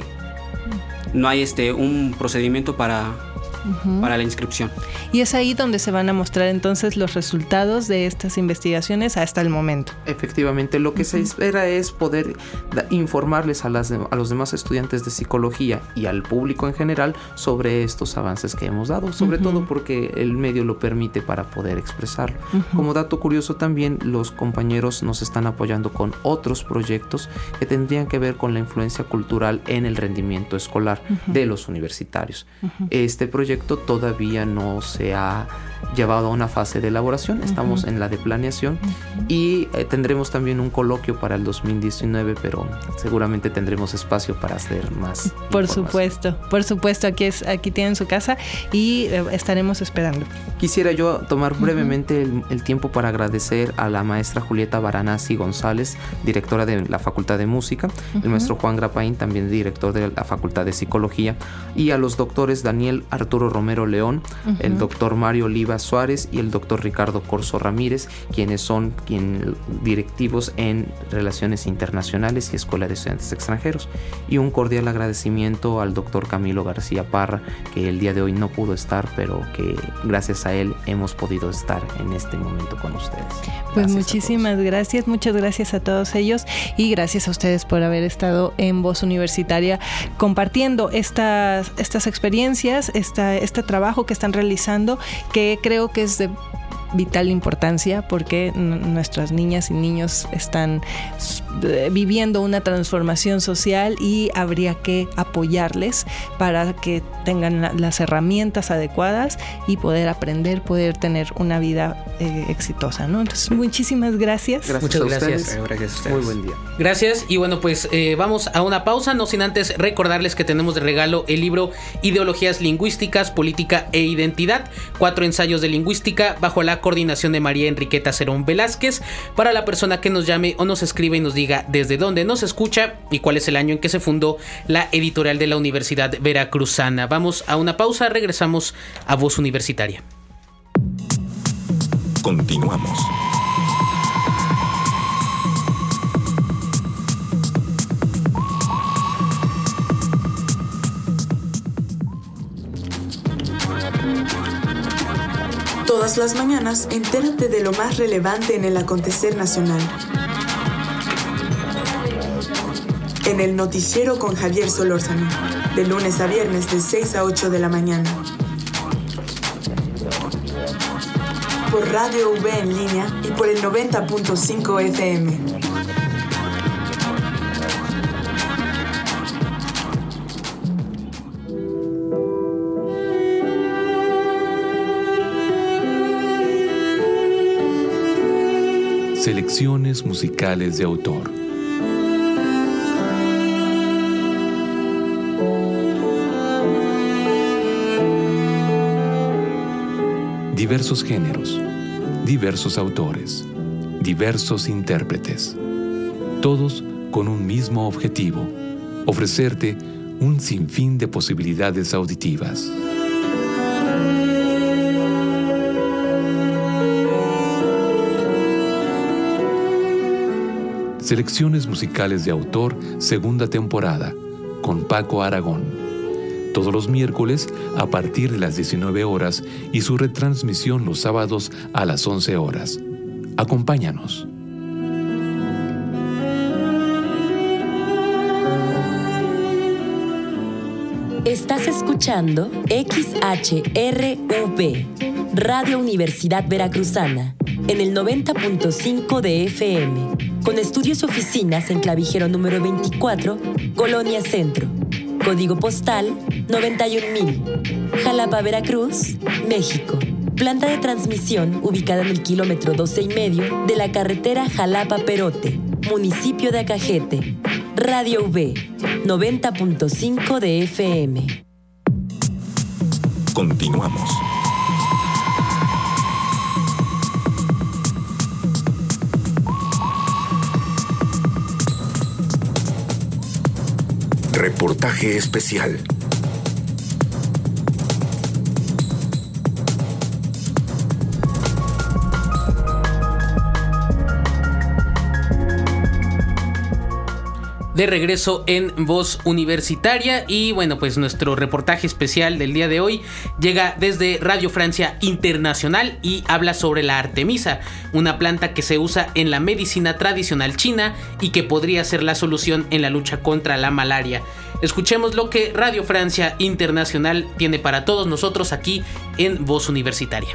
Speaker 10: no hay este un procedimiento para uh-huh. para la inscripción.
Speaker 3: Y es ahí donde se van a mostrar entonces los resultados de estas investigaciones hasta el momento.
Speaker 9: Efectivamente, lo que uh-huh. se espera es poder da- informarles a, las de- a los demás estudiantes de psicología y al público en general sobre estos avances que hemos dado, sobre uh-huh. todo porque el medio lo permite para poder expresarlo. Uh-huh. Como dato curioso también, los compañeros nos están apoyando con otros proyectos que tendrían que ver con la influencia cultural en el rendimiento escolar uh-huh. de los universitarios. Uh-huh. Este proyecto todavía no se ha llevado a una fase de elaboración, estamos uh-huh. en la de planeación uh-huh. y eh, tendremos también un coloquio para el dos mil diecinueve, pero seguramente tendremos espacio para hacer más.
Speaker 3: Por supuesto, por supuesto, aquí es aquí tienen su casa y eh, estaremos esperando.
Speaker 9: Quisiera yo tomar brevemente uh-huh. el, el tiempo para agradecer a la maestra Julieta Baranasi González, directora de la Facultad de Música, uh-huh. el maestro Juan Grapaín, también director de la Facultad de Psicología, y a los doctores Daniel Arturo Romero León, uh-huh. el doctor Mario Oliva Suárez y el doctor Ricardo Corso Ramírez, quienes son quien, directivos en Relaciones Internacionales y Escuela de Estudiantes Extranjeros. Y un cordial agradecimiento al doctor Camilo García Parra, que el día de hoy no pudo estar, pero que gracias a él hemos podido estar en este momento con ustedes. Gracias.
Speaker 3: Pues muchísimas gracias, muchas gracias a todos ellos y gracias a ustedes por haber estado en Voz Universitaria compartiendo estas, estas experiencias, esta, este trabajo que están realizando, que creo que es de vital importancia porque n- nuestras niñas y niños están eh, viviendo una transformación social y habría que apoyarles para que tengan la, las herramientas adecuadas y poder aprender, poder tener una vida eh, exitosa, ¿no? Entonces, muchísimas gracias.
Speaker 9: Gracias.
Speaker 4: Muchas
Speaker 9: a
Speaker 4: gracias.
Speaker 9: ustedes.
Speaker 10: Gracias a ustedes.
Speaker 9: Muy buen día.
Speaker 4: Gracias. Y bueno, pues eh, vamos a una pausa, no sin antes recordarles que tenemos de regalo el libro Ideologías Lingüísticas, Política e Identidad, cuatro ensayos de lingüística bajo la coordinación de María Enriqueta Cerón Velázquez, para la persona que nos llame o nos escribe y nos diga desde dónde nos escucha y cuál es el año en que se fundó la editorial de la Universidad Veracruzana. Vamos a una pausa, regresamos a Voz Universitaria.
Speaker 1: Continuamos.
Speaker 11: Todas las mañanas, entérate de lo más relevante en el acontecer nacional. En el noticiero con Javier Solórzano, de lunes a viernes de seis a ocho de la mañana. por Radio V en línea y por el noventa punto cinco F M.
Speaker 1: Selecciones musicales de autor. Diversos géneros, diversos autores, diversos intérpretes, todos con un mismo objetivo: ofrecerte un sinfín de posibilidades auditivas. Selecciones musicales de autor, segunda temporada, con Paco Aragón. Todos los miércoles a partir de las diecinueve horas y su retransmisión los sábados a las once horas. Acompáñanos.
Speaker 7: Estás escuchando X H R U V, Radio Universidad Veracruzana, en el noventa punto cinco de F M, con estudios y oficinas en Clavijero número veinticuatro, Colonia Centro. Código postal noventa y un mil, Jalapa, Veracruz, México. Planta de transmisión ubicada en el kilómetro doce y medio de la carretera Jalapa-Perote, municipio de Acajete. Radio V, noventa punto cinco de F M.
Speaker 1: Continuamos. Reportaje especial.
Speaker 4: De regreso en Voz Universitaria y bueno, pues nuestro reportaje especial del día de hoy llega desde Radio Francia Internacional y habla sobre la artemisa, una planta que se usa en la medicina tradicional china y que podría ser la solución en la lucha contra la malaria. Escuchemos lo que Radio Francia Internacional tiene para todos nosotros aquí en Voz Universitaria.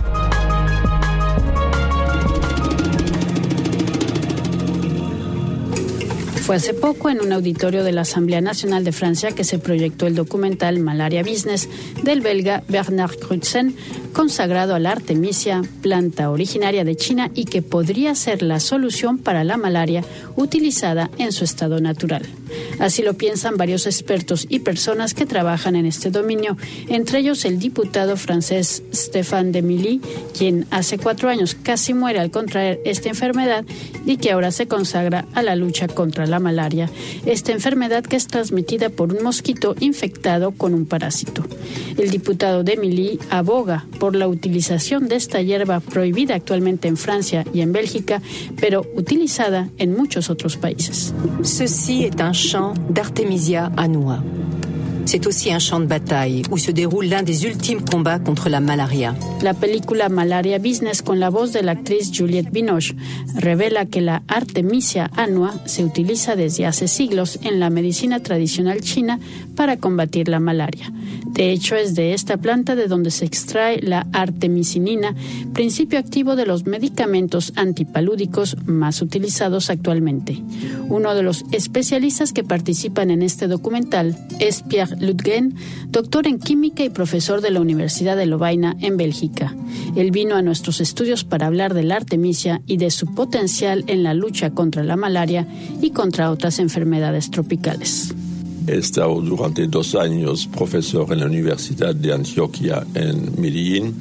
Speaker 12: Fue hace poco en un auditorio de la Asamblea Nacional de Francia que se proyectó el documental Malaria Business del belga Bernard Crutzen, consagrado a la artemisia, planta originaria de China y que podría ser la solución para la malaria utilizada en su estado natural. Así lo piensan varios expertos y personas que trabajan en este dominio, entre ellos el diputado francés Stéphane Demilly, quien hace cuatro años casi muere al contraer esta enfermedad y que ahora se consagra a la lucha contra la malaria, esta enfermedad que es transmitida por un mosquito infectado con un parásito. El diputado Demilly aboga por la utilización de esta hierba prohibida actualmente en Francia y en Bélgica, pero utilizada en muchos otros países.
Speaker 13: Ceci est un champ d'Artemisia annua. C'est aussi un champ de bataille où se déroule l'un des ultimes combats contre la malaria.
Speaker 12: La película Malaria Business, con la voz de la actriz Juliette Binoche, revela que la Artemisia annua se utiliza desde hace siglos en la medicina tradicional china para combatir la malaria. De hecho, es de esta planta de donde se extrae la artemisinina, principio activo de los medicamentos antipalúdicos más utilizados actualmente. Uno de los especialistas que participan en este documental es Pierre Lutgen, doctor en química y profesor de la Universidad de Lovaina en Bélgica. Él vino a nuestros estudios para hablar de la artemisia y de su potencial en la lucha contra la malaria y contra otras enfermedades tropicales.
Speaker 14: He estado durante dos años profesor en la Universidad de Antioquia en Medellín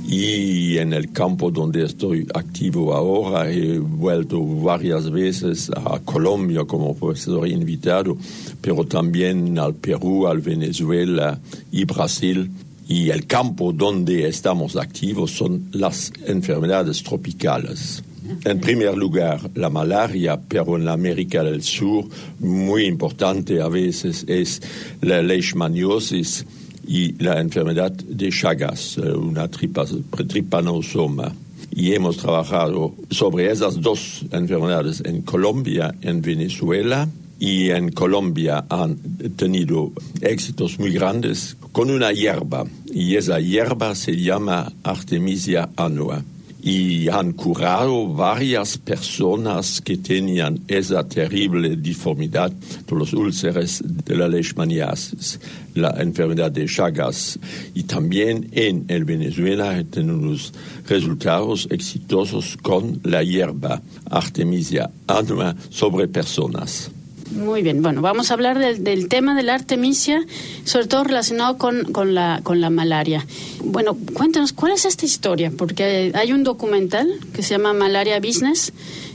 Speaker 14: y en el campo donde estoy activo ahora he vuelto varias veces a Colombia como profesor invitado, pero también al Perú, al Venezuela y Brasil. Y el campo donde estamos activos son las enfermedades tropicales. En primer lugar, la malaria, pero en la América del Sur, muy importante a veces es la leishmaniosis y la enfermedad de Chagas, una trypanosoma. Y hemos trabajado sobre esas dos enfermedades en Colombia, en Venezuela, y en Colombia han tenido éxitos muy grandes con una hierba, y esa hierba se llama Artemisia annua. y han curado varias personas que tenían esa terrible deformidad de los úlceras de la leishmaniasis, la enfermedad de Chagas. Y también en el Venezuela tenemos resultados exitosos con la hierba Artemisia annua sobre personas.
Speaker 12: Muy bien, bueno, vamos a hablar del, del tema de la artemisia, sobre todo relacionado con, con, la, con la malaria. Bueno, cuéntanos, ¿cuál es esta historia? Porque hay un documental que se llama Malaria Business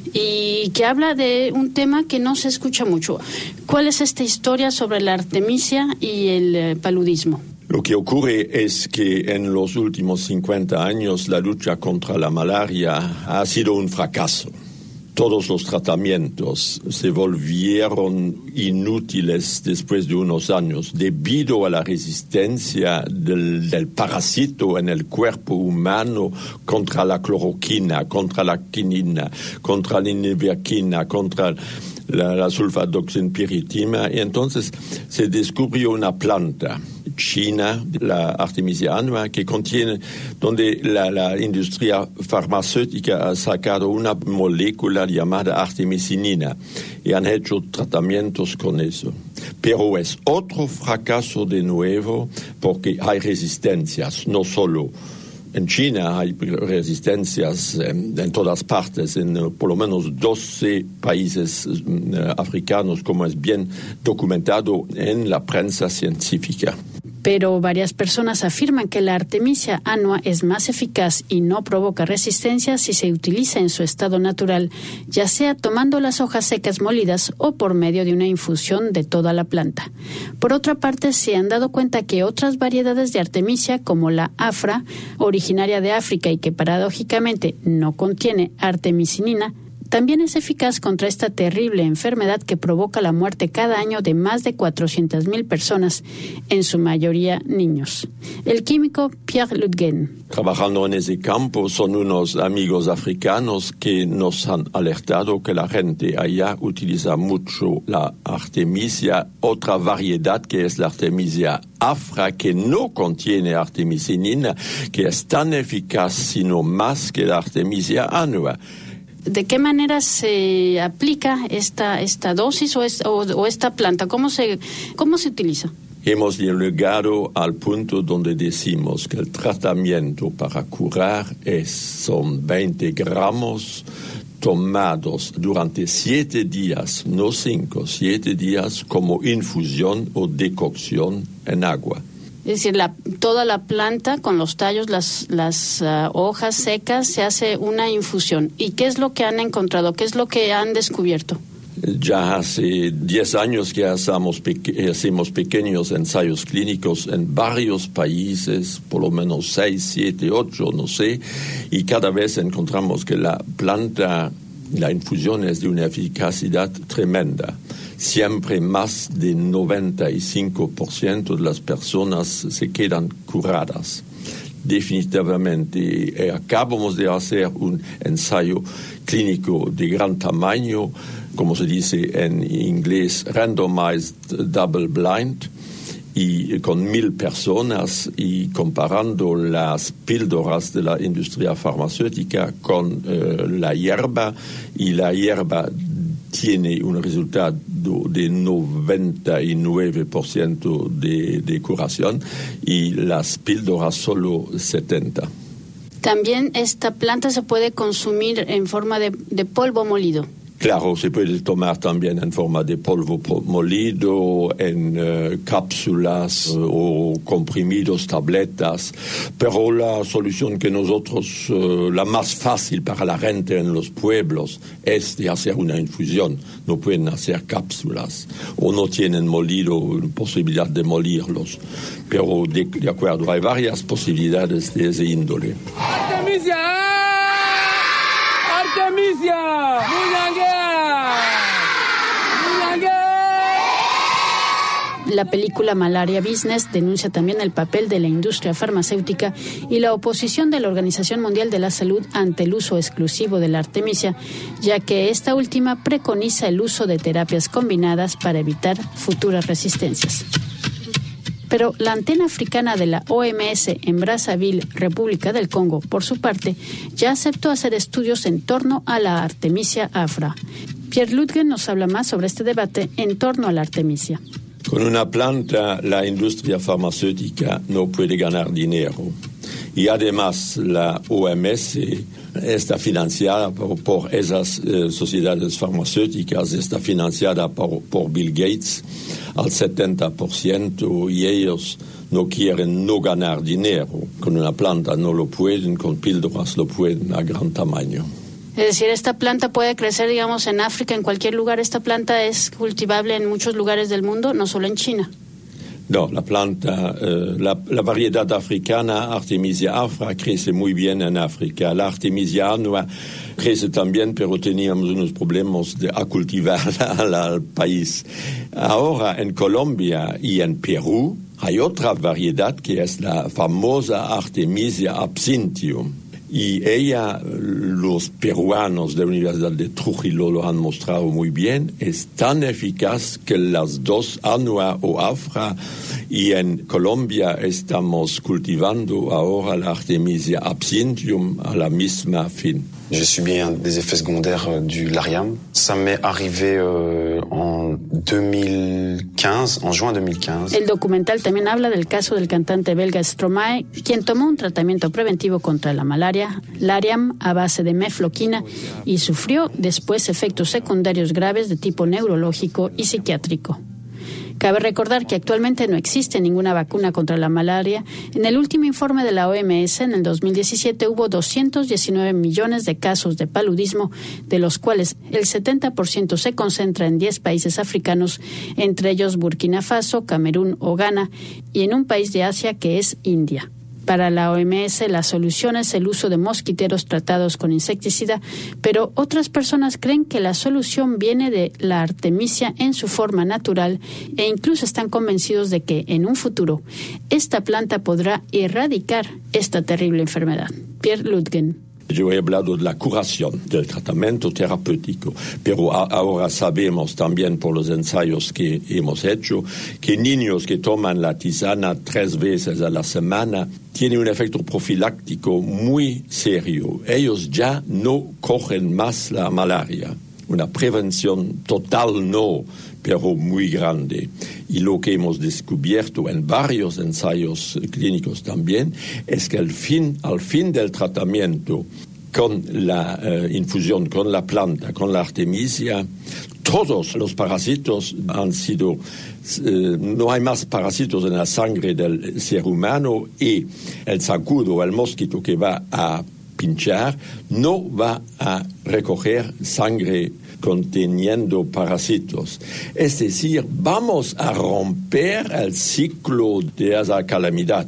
Speaker 12: y que habla de un tema que no se escucha mucho. ¿Cuál es esta historia sobre la artemisia y el eh, paludismo?
Speaker 14: Lo que ocurre es que en los últimos cincuenta años la lucha contra la malaria ha sido un fracaso. Todos los tratamientos se volvieron inútiles después de unos años debido a la resistencia del, del parásito en el cuerpo humano contra la cloroquina, contra la quinina, contra la ivermectina, contra la, la sulfadoxinpiritima. Y entonces se descubrió una planta china, la Artemisia annua, que contiene, donde la, la industria farmacéutica ha sacado una molécula llamada artemisinina y han hecho tratamientos con eso. Pero es otro fracaso de nuevo porque hay resistencias, no solo en China hay resistencias en, en todas partes, en por lo menos doce países eh, africanos, como es bien documentado en la prensa científica.
Speaker 12: Pero varias personas afirman que la Artemisia annua es más eficaz y no provoca resistencia si se utiliza en su estado natural, ya sea tomando las hojas secas molidas o por medio de una infusión de toda la planta. Por otra parte, se han dado cuenta que otras variedades de Artemisia, como la afra, originaria de África y que paradójicamente no contiene artemisinina, también es eficaz contra esta terrible enfermedad que provoca la muerte cada año de más de cuatrocientas mil personas, en su mayoría niños. El químico Pierre Ludgen.
Speaker 14: Trabajando en ese campo son unos amigos africanos que nos han alertado que la gente allá utiliza mucho la artemisia, otra variedad que es la Artemisia afra, que no contiene artemisinina, que es tan eficaz sino más que la Artemisia annua.
Speaker 12: ¿De qué manera se aplica esta esta dosis o, es, o, o esta planta? ¿Cómo se, cómo se utiliza?
Speaker 14: Hemos llegado al punto donde decimos que el tratamiento para curar es, son veinte gramos tomados durante siete días, no cinco, siete días como infusión o decocción en agua.
Speaker 12: Es decir, la, toda la planta con los tallos, las, las uh, hojas secas, se hace una infusión. ¿Y qué es lo que han encontrado? ¿Qué es lo que han descubierto?
Speaker 14: Ya hace diez años que hacemos, peque- hacemos pequeños ensayos clínicos en varios países, por lo menos seis, siete, ocho, no sé, y cada vez encontramos que la planta, la infusión es de una eficacidad tremenda. Siempre más de noventa y cinco por ciento de las personas se quedan curadas. Definitivamente, eh, acabamos de hacer un ensayo clínico de gran tamaño, como se dice en inglés, randomized double blind, y con mil personas, y comparando las píldoras de la industria farmacéutica con eh, la hierba, y la hierba tiene un resultado de noventa y nueve por ciento de, de curación y las píldoras solo setenta por ciento.
Speaker 12: También esta planta se puede consumir en forma de, de polvo molido.
Speaker 14: Claro, se puede tomar también en forma de polvo molido, en uh, cápsulas uh, o comprimidos, tabletas, pero la solución que nosotros, uh, la más fácil para la gente en los pueblos, es de hacer una infusión. No pueden hacer cápsulas o no tienen molido, posibilidad de molirlos. Pero de, de acuerdo, hay varias posibilidades de ese índole.
Speaker 5: Artemisia! Artemisia!
Speaker 12: La película Malaria Business denuncia también el papel de la industria farmacéutica y la oposición de la Organización Mundial de la Salud ante el uso exclusivo de la artemisia, ya que esta última preconiza el uso de terapias combinadas para evitar futuras resistencias. Pero la antena africana de la O M S en Brazzaville, República del Congo, por su parte, ya aceptó hacer estudios en torno a la Artemisia afra. Pierre Ludgen nos habla más sobre este debate en torno a la Artemisia.
Speaker 14: Con una planta, la industria farmacéutica no puede ganar dinero. Y además, la O M S está financiada por, por esas eh, sociedades farmacéuticas, está financiada por, por Bill Gates al setenta por ciento y ellos no quieren no ganar dinero. Con una planta no lo pueden, con píldoras lo pueden a gran tamaño.
Speaker 12: Es decir, esta planta puede crecer, digamos, en África, en cualquier lugar. Esta planta es cultivable en muchos lugares del mundo, no solo en China.
Speaker 14: No, la planta, eh, la, la variedad africana Artemisia afra crece muy bien en África. La Artemisia annua crece también, pero teníamos unos problemas de a cultivarla al, al país. Ahora en Colombia y en Perú hay otra variedad que es la famosa Artemisia absinthium. Y ella, los peruanos de la Universidad de Trujillo lo han mostrado muy bien, es tan eficaz que las dos, annua o afra, y en Colombia estamos cultivando ahora la Artemisia absinthium a la misma fin.
Speaker 15: J'ai subi un des effets secondaires du Lariam. Ça m'est arrivé euh, en deux mille quinze, en juin deux mille quinze.
Speaker 12: El documental también habla del caso del cantante belga Stromae, quien tomó un tratamiento preventivo contra la malaria, Lariam, a base de mefloquina, y sufrió después efectos secundarios graves de tipo neurológico y psiquiátrico. Cabe recordar que actualmente no existe ninguna vacuna contra la malaria. En el último informe de la O M S, en el dos mil diecisiete, hubo doscientos diecinueve millones de casos de paludismo, de los cuales el setenta por ciento se concentra en diez países africanos, entre ellos Burkina Faso, Camerún o Ghana, y en un país de Asia que es India. Para la O M S, la solución es el uso de mosquiteros tratados con insecticida, pero otras personas creen que la solución viene de la Artemisia en su forma natural e incluso están convencidos de que en un futuro esta planta podrá erradicar esta terrible enfermedad. Pierre Ludgen.
Speaker 14: Yo he hablado de la curación, del tratamiento terapéutico, pero a, ahora sabemos también por los ensayos que hemos hecho que niños que toman la tisana tres veces a la semana tienen un efecto profiláctico muy serio. Ellos ya no cogen más la malaria. Una prevención total no, pero muy grande. Y lo que hemos descubierto en varios ensayos clínicos también es que al fin, al fin del tratamiento con la uh, infusión, con la planta, con la Artemisia, todos los parásitos han sido, uh, no hay más parásitos en la sangre del ser humano y el zancudo, el mosquito que va a pinchar, no va a recoger sangre conteniendo parásitos. Es decir, vamos a romper el ciclo de esa calamidad.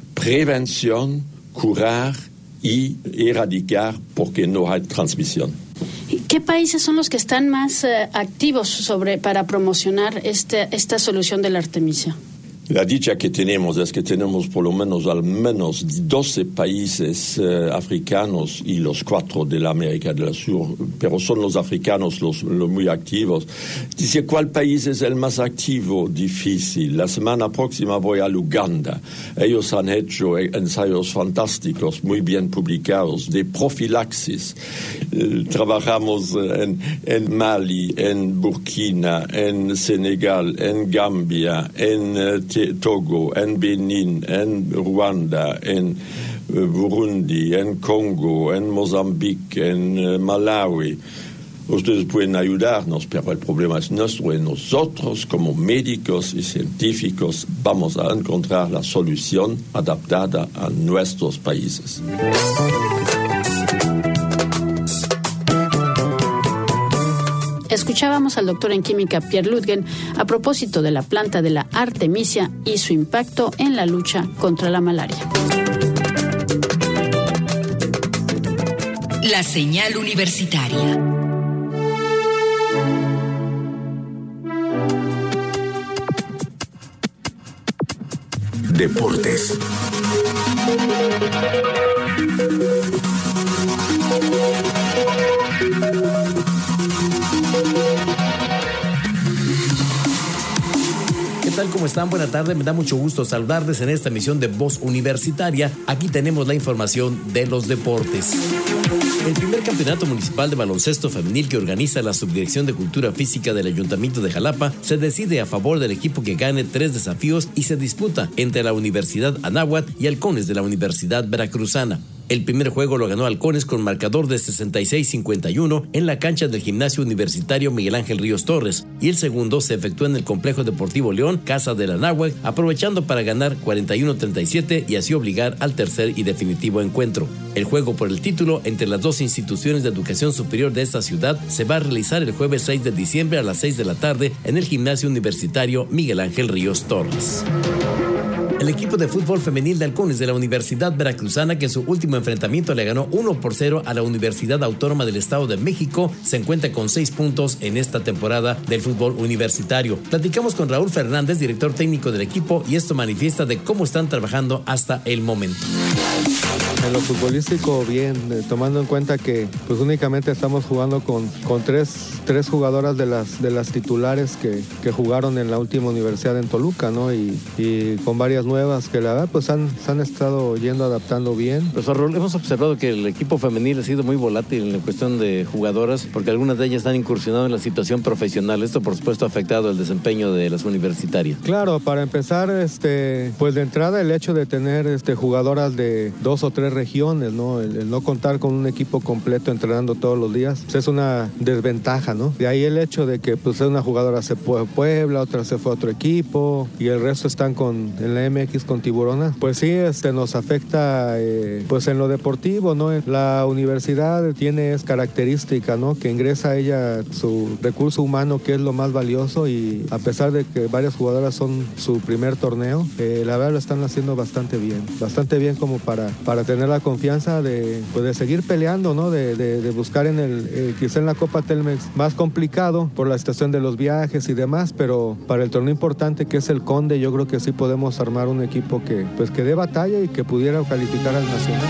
Speaker 14: Prevención, curar y erradicar porque no hay transmisión.
Speaker 12: ¿Qué países son los que están más eh, activos sobre, para promocionar este, esta solución de la Artemisia?
Speaker 14: La dicha que tenemos es que tenemos por lo menos al menos doce países eh, africanos y los cuatro de la América del Sur, pero son los africanos los, los muy activos. Dice, ¿cuál país es el más activo? Difícil. La semana próxima voy a Uganda. Ellos han hecho ensayos fantásticos, muy bien publicados, de profilaxis. Eh, trabajamos en, en Mali, en Burkina, en Senegal, en Gambia, en eh, Togo, en Benin, en Ruanda, en Burundi, en Congo, en Mozambique, en Malawi. Ustedes pueden ayudarnos, pero el problema es nuestro y nosotros como médicos y científicos vamos a encontrar la solución adaptada a nuestros países.
Speaker 12: Escuchábamos al doctor en química Pierre Ludgen a propósito de la planta de la Artemisia y su impacto en la lucha contra la malaria.
Speaker 16: La señal universitaria.
Speaker 2: Deportes.
Speaker 17: tal? ¿Cómo están? Buenas tardes. Me da mucho gusto saludarles en esta emisión de Voz Universitaria. Aquí tenemos la información de los deportes. El primer campeonato municipal de baloncesto femenil que organiza la Subdirección de Cultura Física del Ayuntamiento de Jalapa se decide a favor del equipo que gane tres desafíos y se disputa entre la Universidad Anáhuac y Halcones de la Universidad Veracruzana. El primer juego lo ganó Halcones con marcador de sesenta y seis a cincuenta y uno en la cancha del Gimnasio Universitario Miguel Ángel Ríos Torres, y el segundo se efectuó en el Complejo Deportivo León, casa del Anáhuac, aprovechando para ganar cuarenta y uno a treinta y siete y así obligar al tercer y definitivo encuentro. El juego por el título entre las dos instituciones de educación superior de esta ciudad se va a realizar el jueves seis de diciembre a las seis de la tarde en el Gimnasio Universitario Miguel Ángel Ríos Torres. El equipo de fútbol femenil de Halcones de la Universidad Veracruzana, que en su último enfrentamiento le ganó uno por cero a la Universidad Autónoma del Estado de México, se encuentra con seis puntos en esta temporada del fútbol universitario. Platicamos con Raúl Fernández, director técnico del equipo, y esto manifiesta de cómo están trabajando hasta el momento.
Speaker 18: En lo futbolístico, bien, eh, tomando en cuenta que pues únicamente estamos jugando con, con tres, tres jugadoras de las, de las titulares que, que jugaron en la última universidad en Toluca, ¿no? Y, y con varias nuevas que la verdad pues han, se han estado yendo adaptando bien.
Speaker 19: Profesor Raúl, hemos observado que el equipo femenil ha sido muy volátil en la cuestión de jugadoras, porque algunas de ellas han incursionado en la situación profesional. Esto, por supuesto, ha afectado el desempeño de las universitarias.
Speaker 18: Claro, para empezar, este, pues de entrada el hecho de tener este, jugadoras de dos o tres regiones, ¿no? El, el no contar con un equipo completo entrenando todos los días, pues es una desventaja, ¿no? De ahí el hecho de que pues una jugadora se fue a Puebla, otra se fue a otro equipo y el resto están con, en la M X con Tiburona. Pues sí, este, nos afecta eh, pues en lo deportivo, ¿no? La universidad tiene es característica, ¿no? Que ingresa ella su recurso humano, que es lo más valioso, y a pesar de que varias jugadoras son su primer torneo, eh, la verdad lo están haciendo bastante bien, bastante bien como para, para tener la confianza de, pues de seguir peleando, ¿no? De, de, de buscar en el, eh, quizá en la Copa Telmex más complicado por la estación de los viajes y demás, pero para el torneo importante que es el Conde, yo creo que sí podemos armar un equipo que, pues que dé batalla y que pudiera calificar al nacional.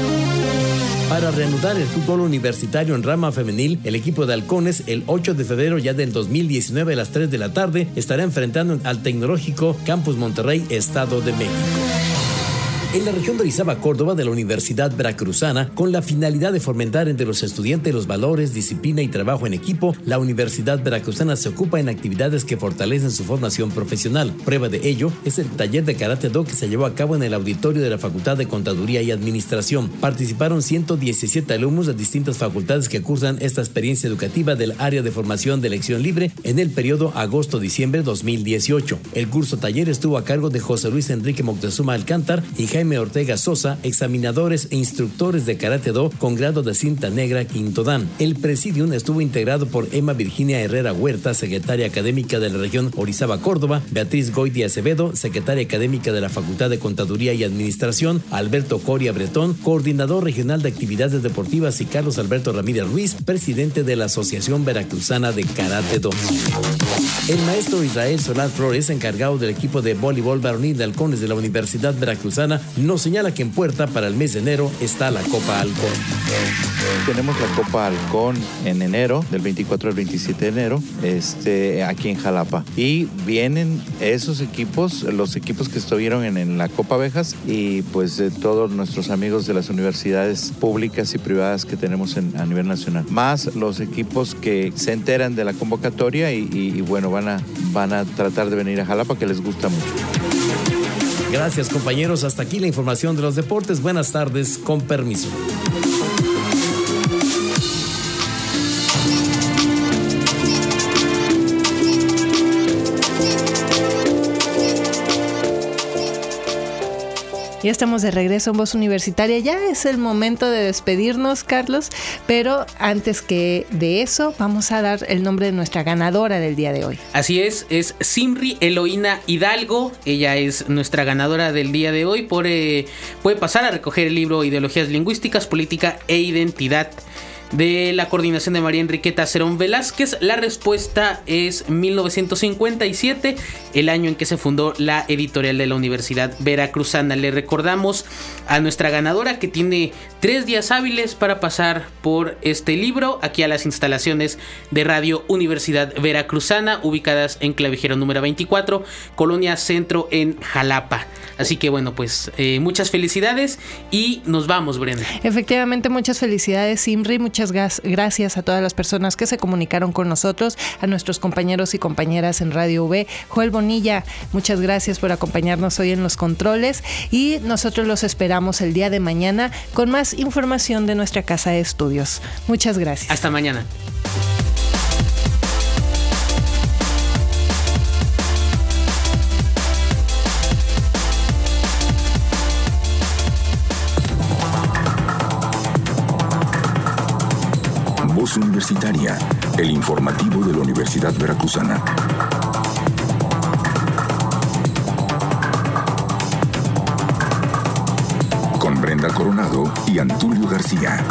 Speaker 17: Para reanudar el fútbol universitario en rama femenil, el equipo de Halcones el ocho de febrero ya del dos mil diecinueve a las tres de la tarde estará enfrentando al Tecnológico Campus Monterrey, Estado de México. En la región de Orizaba, Córdoba, de la Universidad Veracruzana, con la finalidad de fomentar entre los estudiantes los valores, disciplina y trabajo en equipo, la Universidad Veracruzana se ocupa en actividades que fortalecen su formación profesional. Prueba de ello es el taller de Karate Do que se llevó a cabo en el auditorio de la Facultad de Contaduría y Administración. Participaron ciento diecisiete alumnos de distintas facultades que cursan esta experiencia educativa del área de formación de elección libre en el periodo agosto-diciembre dos mil dieciocho. El curso taller estuvo a cargo de José Luis Enrique Moctezuma Alcántar y Jaime Ortega Sosa, examinadores e instructores de Karate Do con grado de cinta negra quinto dan. El presidium estuvo integrado por Emma Virginia Herrera Huerta, secretaria académica de la región Orizaba, Córdoba, Beatriz Goydi Acevedo, secretaria académica de la Facultad de Contaduría y Administración, Alberto Coria Bretón, coordinador regional de actividades deportivas, y Carlos Alberto Ramírez Ruiz, presidente de la Asociación Veracruzana de Karate Do. El maestro Israel Solán Flores, encargado del equipo de voleibol varonil de Halcones de la Universidad Veracruzana, nos señala que en puerta para el mes de enero está la Copa Halcón.
Speaker 20: Tenemos la Copa Halcón en enero, del veinticuatro al veintisiete de enero, este, aquí en Jalapa. Y vienen esos equipos, los equipos que estuvieron en, en la Copa Abejas, y pues de todos nuestros amigos de las universidades públicas y privadas que tenemos en, a nivel nacional. Más los equipos que se enteran de la convocatoria y, y, y bueno, van a, van a tratar de venir a Jalapa, que les gusta mucho.
Speaker 17: Gracias, compañeros. Hasta aquí la información de los deportes. Buenas tardes, con permiso.
Speaker 3: Ya estamos de regreso en Voz Universitaria. Ya es el momento de despedirnos, Carlos, pero antes que de eso, vamos a dar el nombre de nuestra ganadora del día de hoy.
Speaker 4: Así es, es Simri Eloína Hidalgo. Ella es nuestra ganadora del día de hoy. Por, eh, puede pasar a recoger el libro Ideologías Lingüísticas, Política e Identidad, de la coordinación de María Enriqueta Cerón Velázquez. La respuesta es mil novecientos cincuenta y siete, el año en que se fundó la editorial de la Universidad Veracruzana. Le recordamos a nuestra ganadora que tiene tres días hábiles para pasar por este libro aquí a las instalaciones de Radio Universidad Veracruzana, ubicadas en Clavijero número veinticuatro, Colonia Centro, en Jalapa. Así que bueno, pues eh, muchas felicidades y nos vamos, Brenda.
Speaker 3: Efectivamente, muchas felicidades, Imri. Muchas gas- gracias a todas las personas que se comunicaron con nosotros, a nuestros compañeros y compañeras en Radio V. Joel Bonilla, muchas gracias por acompañarnos hoy en los controles y nosotros los esperamos el día de mañana con más información de nuestra casa de estudios. Muchas gracias.
Speaker 4: Hasta mañana.
Speaker 2: Voz Universitaria, el informativo de la Universidad Veracruzana. Con Brenda Coronado y Antulio García.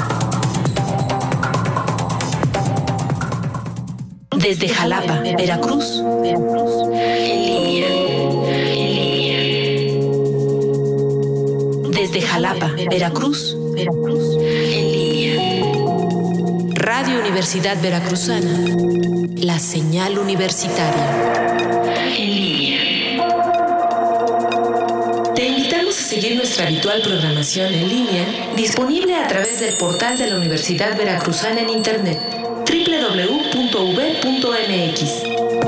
Speaker 7: Desde Jalapa, Veracruz. En línea. En línea. Desde Jalapa, Veracruz. En línea. Radio Universidad Veracruzana. La señal universitaria. En línea. Te invitamos a seguir nuestra habitual programación en línea, disponible a través del portal de la Universidad Veracruzana en Internet, doble u doble u doble u punto u v punto m x.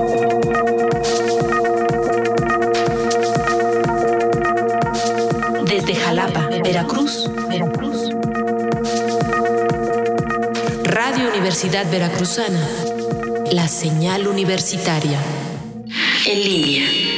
Speaker 7: Desde Jalapa, Veracruz. Veracruz. Radio Universidad Veracruzana. La señal universitaria. En línea.